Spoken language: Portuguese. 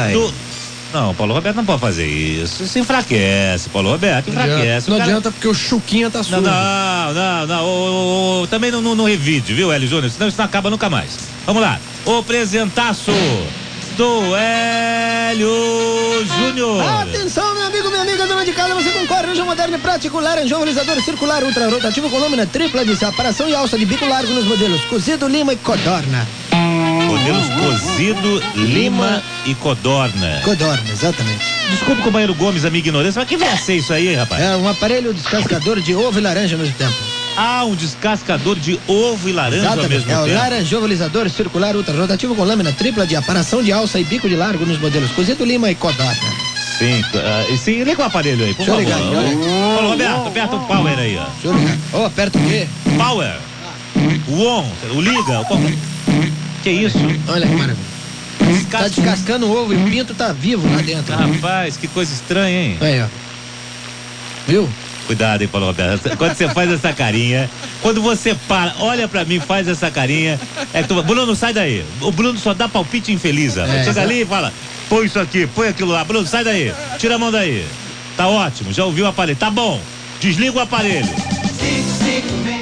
Não, Paulo Roberto não pode fazer isso. Isso enfraquece, Paulo Roberto, enfraquece. Não adianta porque o Chuquinha tá sujo. Não. Também não revide, viu, Hélio Júnior? Senão isso não acaba nunca mais. Vamos lá. O presentaço do Hélio Júnior. Atenção, meu amigo, minha amiga, dona de casa, você concorre no moderno e prático, laranjão, alisador circular, ultra rotativo com lâmina tripla de separação e alça de bico largo nos modelos cozido, lima e codorna. Modelos cozido, lima e codorna. Codorna, exatamente. Desculpa, companheiro Gomes, a minha ignorância, mas que vai ser isso aí, rapaz? É um aparelho descascador de ovo e laranja ao mesmo tempo. Um descascador de ovo e laranja ao mesmo tempo. É o laranjão, alisador circular, ultra rotativo com lâmina tripla de aparação de alça e bico de largo nos modelos cozido, lima e codorna. Sim, liga o aparelho aí, por favor. Deixa eu ligar, Paulo Roberto, aperta o power aí, ó. Deixa eu ligar. Aperta o quê? Power. O on, o liga. Que isso? Olha que maravilha. Tá descascando o ovo e o pinto tá vivo lá dentro. Rapaz, que coisa estranha, hein? Aí, ó. Viu? Cuidado, hein, Paulo Roberto. Quando você faz essa carinha, quando você para, olha pra mim, faz essa carinha. Bruno, sai daí. O Bruno só dá palpite infeliz. Chega ali e fala, põe isso aqui, põe aquilo lá. Bruno, sai daí. Tira a mão daí. Tá ótimo, já ouviu o aparelho. Tá bom. Desliga o aparelho.